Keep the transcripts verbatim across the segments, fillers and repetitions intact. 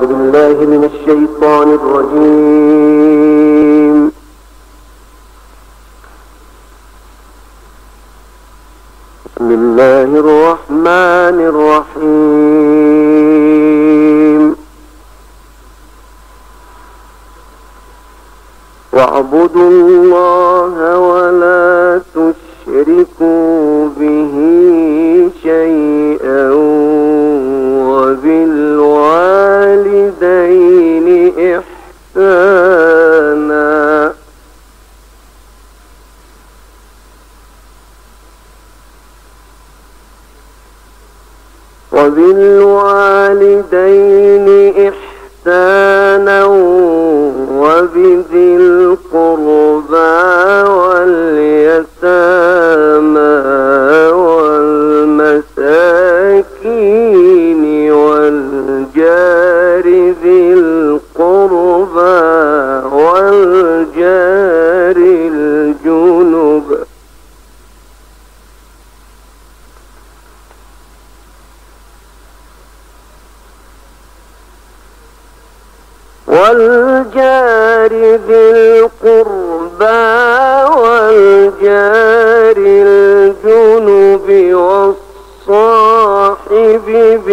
أعوذ بالله من الشيطان الرجيم. بسم الله الرحمن الرحيم. واعبدوا الله ولا تشركوا به شيئا وبالوالدين إحسانا وبالوالدين إحسانا وبذي القربى واليتامى والمساكين والجار ذي القربى والجار الجنب والجار ذي القربى والجار الجنب والصاحب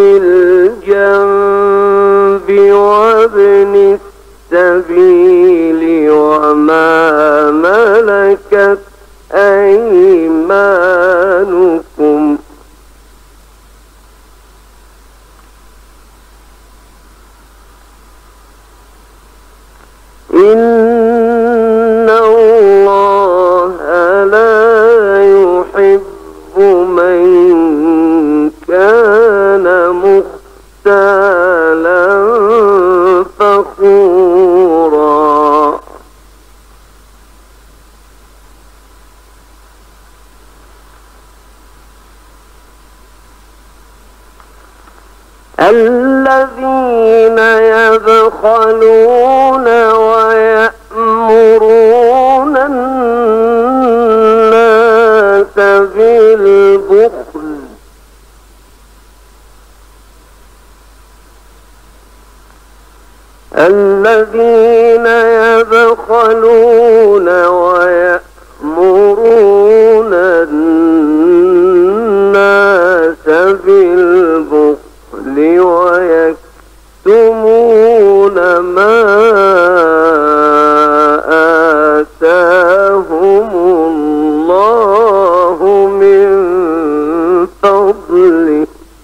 بالجنب وابن السبيل وما ملكت أيمانكم إن الله لا يحب من كان مختالا فخورا الذين يبخلون ويأمرون الناس بالبخل الذين يبخلون ويأمرون الناس بالبخل ويكتمون ما آتاهم الله من فضله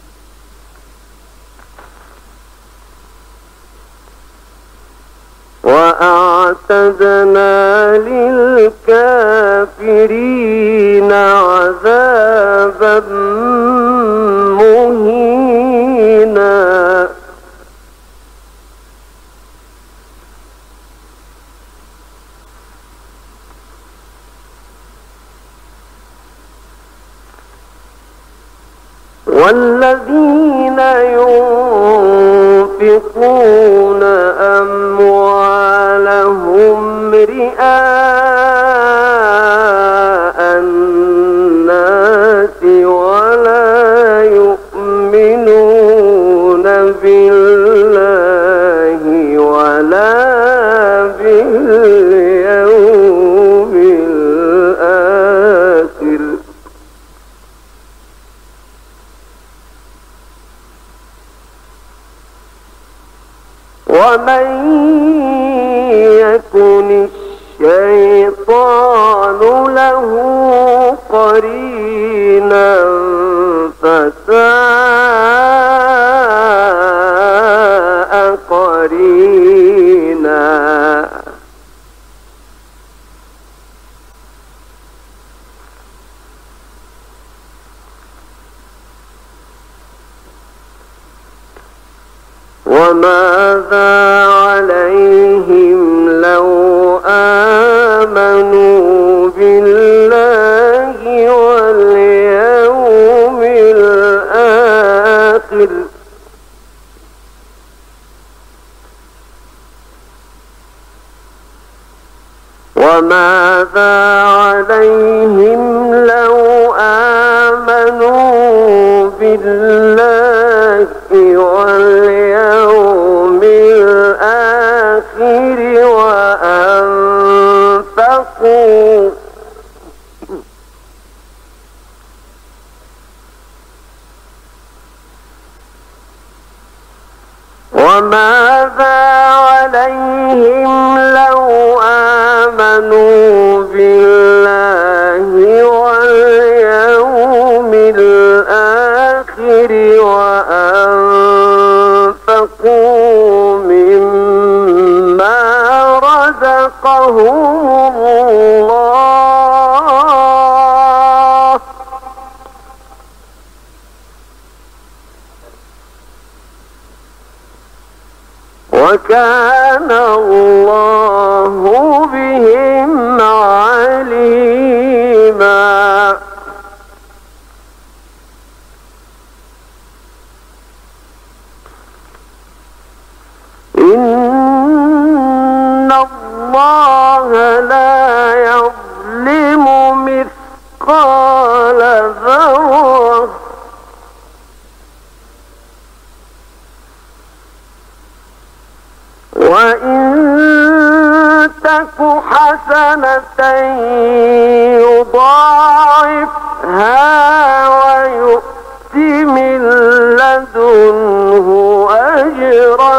وأعتدنا للكافرين عذابا مهينا والذين ينفقون أموالهم رئاء الناس ولا يؤمنون بالله ولا باليوم الآخر ومن يكن الشيطان له قرينا فساء قرينا وماذا عليهم لو آمنوا بالله واليوم الآخر وماذا عليهم لو آمنوا بالله واليوم وماذا عليهم لو آمنوا بالله واليوم الآخر وأنفقوا مما رزقهم الله وكان الله بهم عليما. إن الله لا يظلم مثقال ذرة وإن تك حسنة يضاعفها ويؤت من لدنه أجرا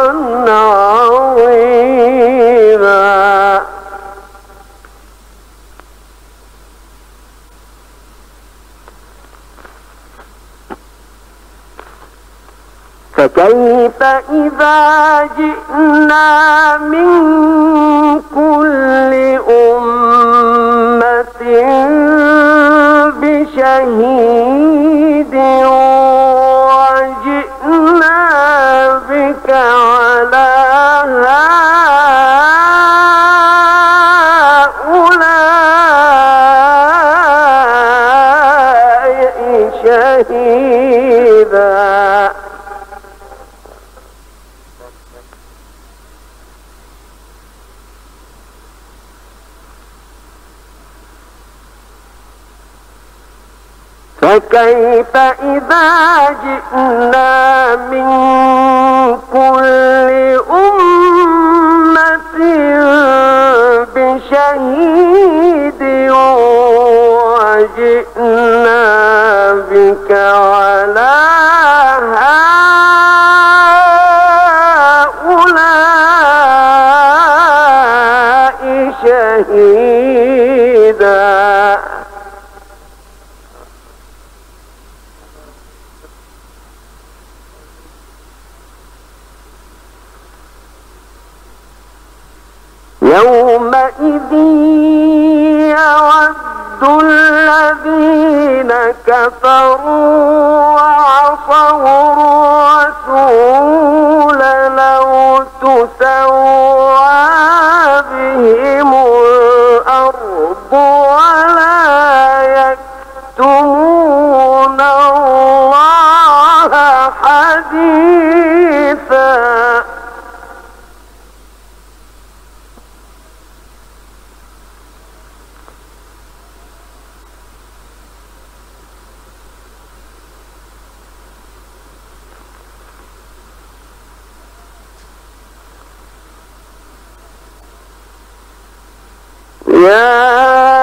عظيما. فكيف إذا جئنا من كل أمة بشهيد وجئنا بك على هؤلاء شهيدا. فكيف إذا جئنا من كل أمة بشهيد وجئنا بك على هؤلاء شهيدا. يومئذ يود الذين كفروا وعصوا الرسول لو تسوى بهم الأرض ولا يكتمون الله حديثا. يا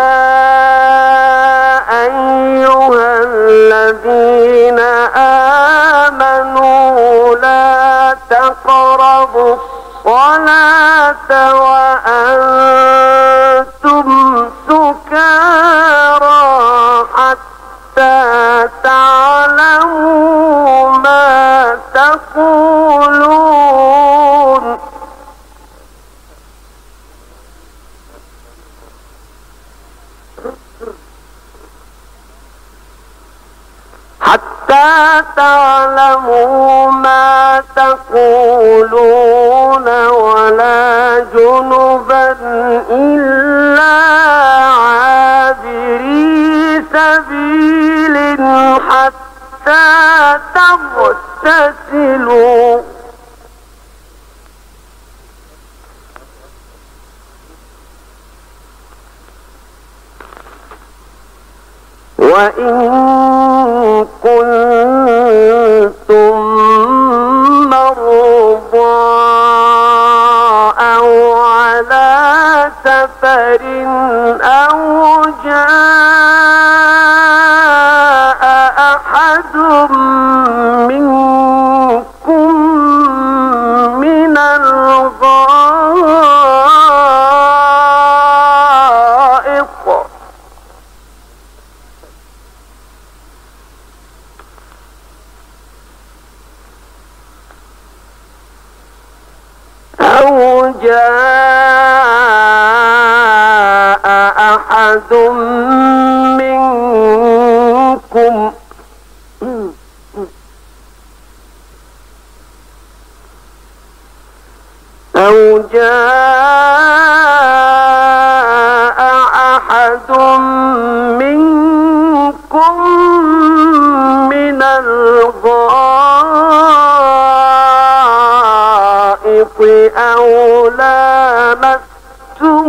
أيها الذين آمنوا لا تقربوا الصلاة وأنتم سكارى حتى تعلموا ما تقولون حتى تعلموا ما تقولون ولا جنبا إلا عابري سبيل حتى تغتسلوا وإن كنتم مرضى أو على سفر أو جاء أحد منكم جاء أحد منكم أو جاء أحد منكم من الغائط أو لامستم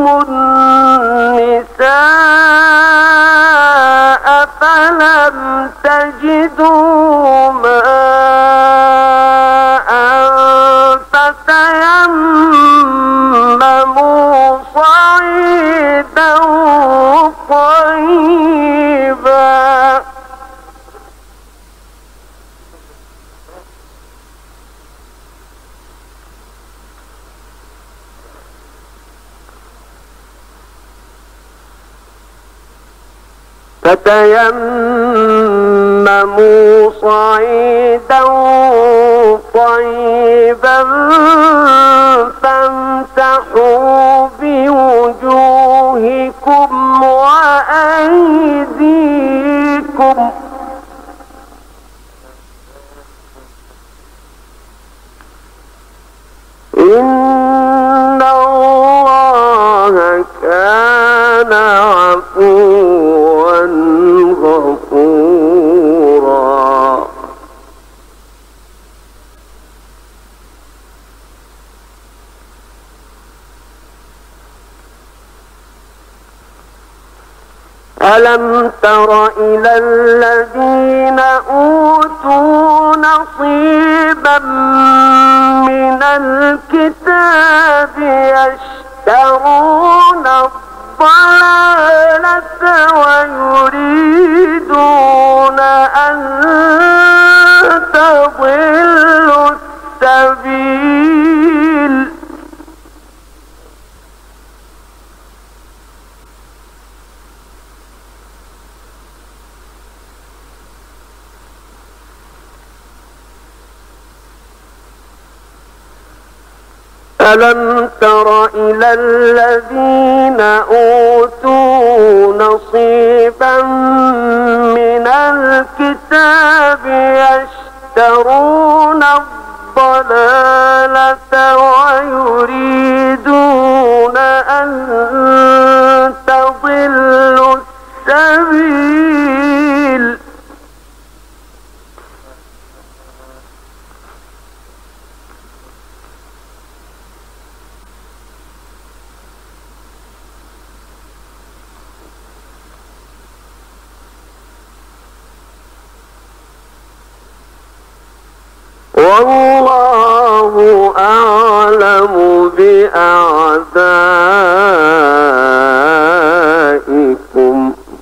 النساء فلم تجدوا ماء فتيمموا صعيدا طيبا فتيمموا صعيدا طيبا فامسحوا بوجوهكم وأيديكم إن الله كان عفوا غفورا. ألم تر إلى الذين أوتوا نصيبا من الكتاب يشترون الضلالة ويريدون أن تضلوا السبيل ألم تر إلى الذين أوتوا نصيبا من الكتاب يشترون الضلالة ويريدون أن تضلوا السبيل والله أعلم بأعدائكم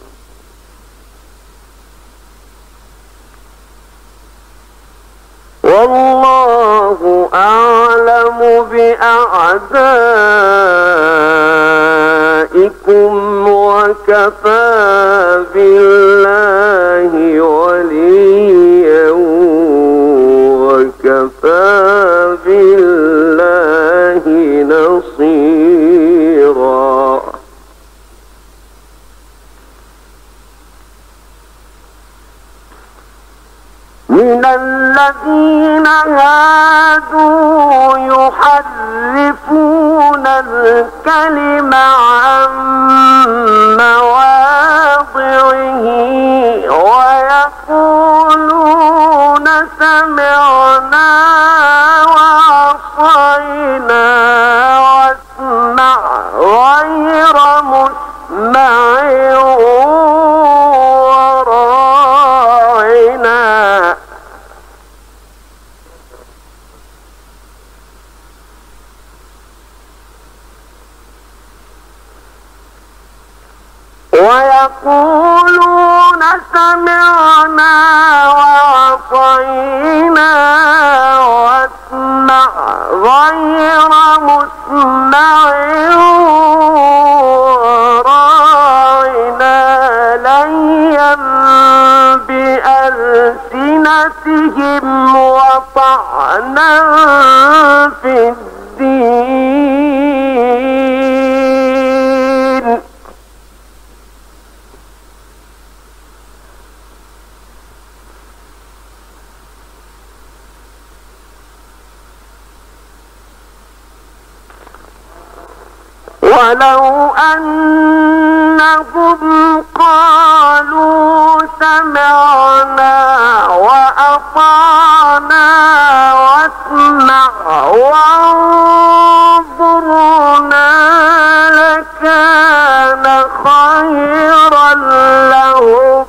والله أعلم بأعدائكم وكفى بالله وليا وكفى بالله نصيرا. من الذين هادوا يحرفون الكلم عن مواضعه ويقولون سمعنا وعصينا واسمع غير مسمع وراعنا ويقولون سمعنا وعصينا واسمع غير مسمع وراعنا ليا بألسنتهم وطعنا في الدين ولو أنهم قالوا سمعنا وأطعنا واسمع وانظرنا لكان خيرا لهم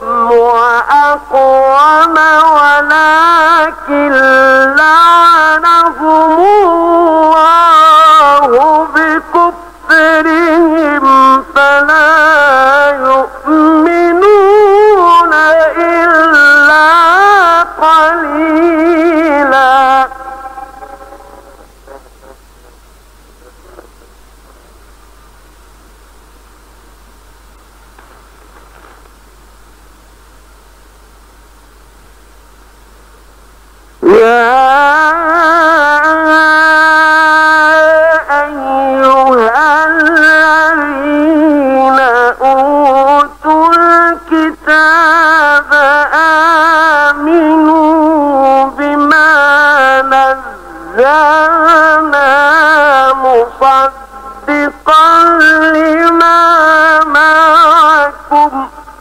وأقوم ولكن لعنهم الله بكفرهم فلا يؤمنون إلا قليلا. يا أيها الذين أوتوا الكتاب آمنوا بما نزلنا مصدقا لما معكم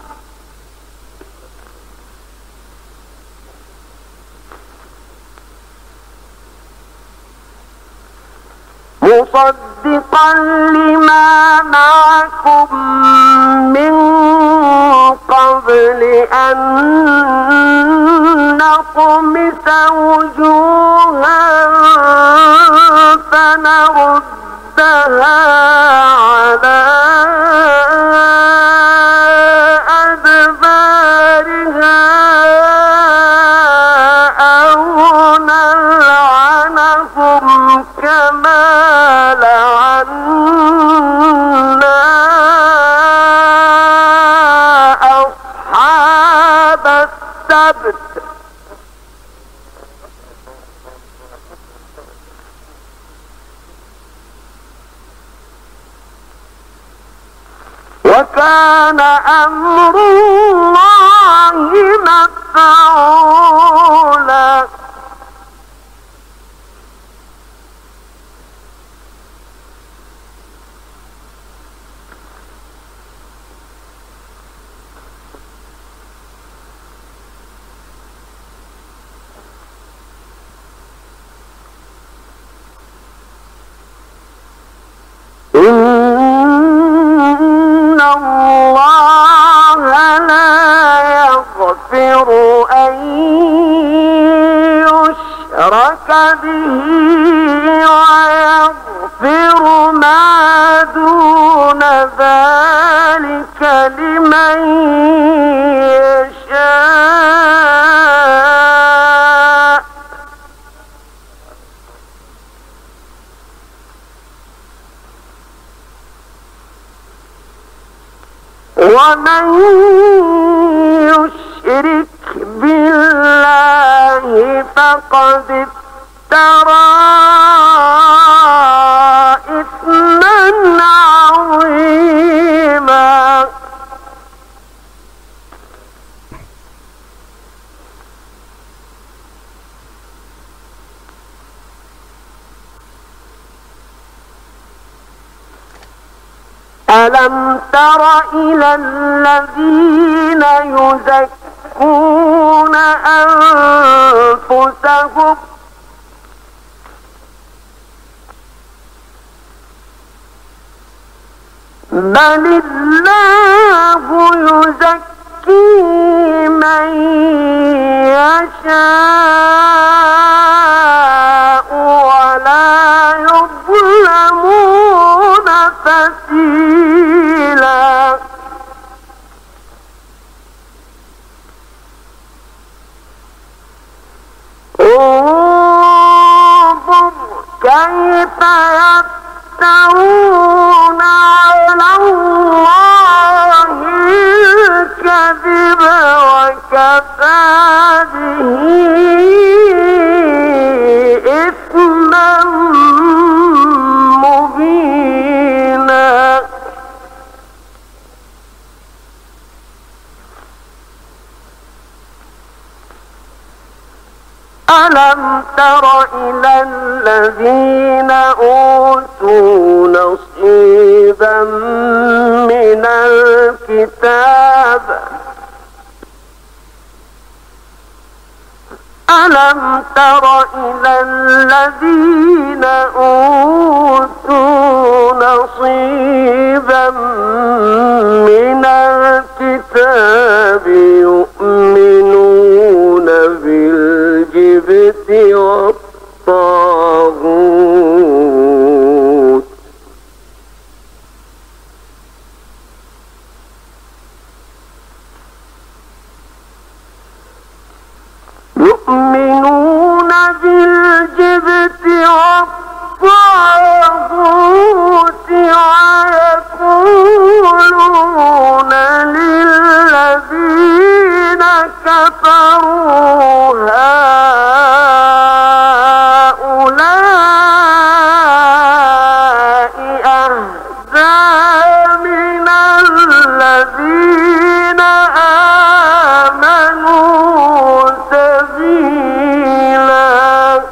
مصدقا لما معكم من قبل أن نطمس وجوها فنردها على أدبارها أو نلعنهم كما لعنا أصحاب السبت وكان أمر الله مفعولا. إن الله لا يغفر أن يشرك به ويغفر ما دون ذلك لمن يشاء. ومن يشرك بالله فقد افترى إثما عظيما. ألم تر إلى الذين يزكون أنفسهم بل الله يزكي من يشاء ولا يظلمون فتيلا. انظر كيف يفترون على الله الكذب وكفى به إثما مبينا. ألم تر إلى الذين أوتوا نصيبا من الكتاب ألم تر إلى الذين أوتوا نصيبا من الكتاب يؤمنون بالجبت والطاغوت يؤمنون بالجبت والطاغوت ويقولون للذين كفروا هؤلاء أهدى من الذين آمنوا سبيلا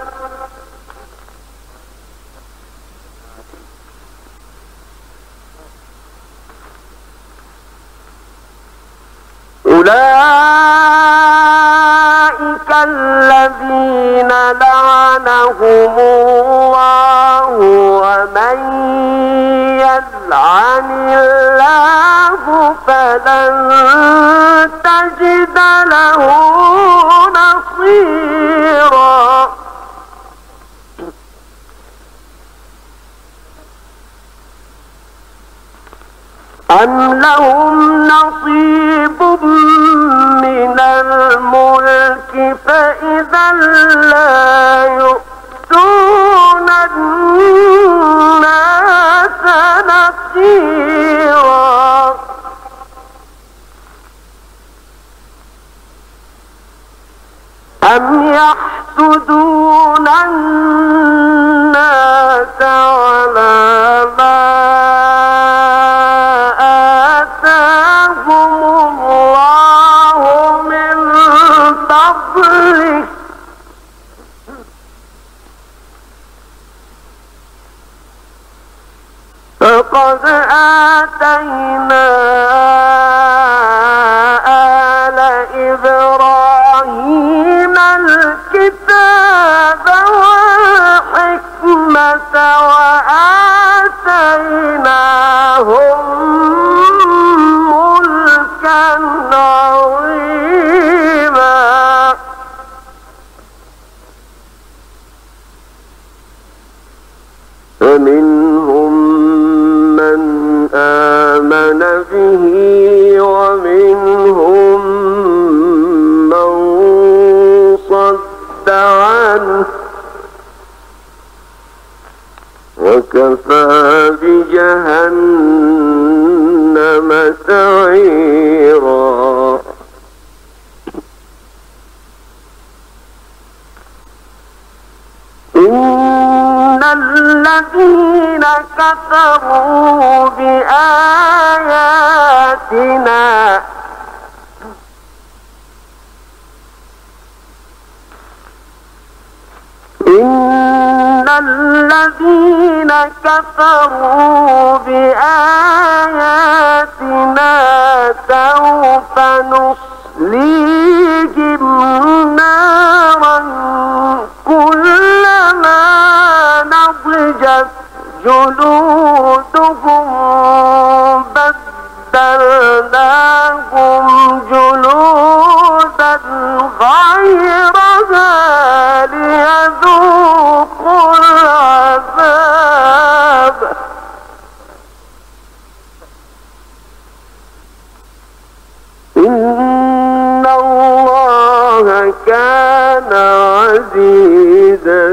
أولئك الذين لعنهم الله ومن يلعن الله فلن تجد له نصيرا أم لهم نصيب من الملك فإذا لا يؤتون الناس نصيرا أم يحسدون الناس على ما آتاهم الله من فضله فقد آتينا آل إبراهيم الكتاب والحكمة وآتيناهم ملكا عظيما فمنهم من آمن به ومنهم من صد عنه وكفى بجهنم سعيرا إن الذين كفروا بآياتنا إن الذين كفروا بآياتنا سوف نصليهم نارا كلما نضجت جلودهم بدلناهم جلودا غيرها ليذوقوا العذاب إن الله كان عزيزا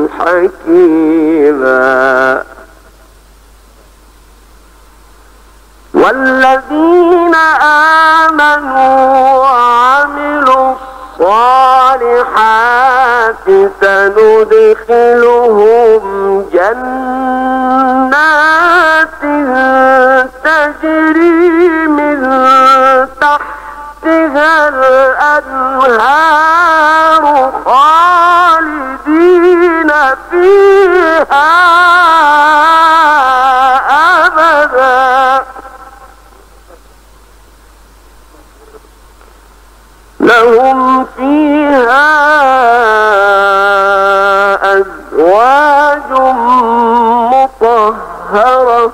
حكيما والذين آمنوا وعملوا الصالحات سندخلهم جنات تجري من تحتها الأنهار خالدين فيها أبدا أزواج مطهرة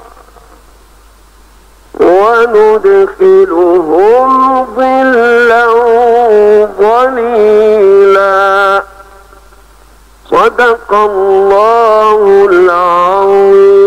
وندخلهم ظلا ظليلا. صدق الله العظيم.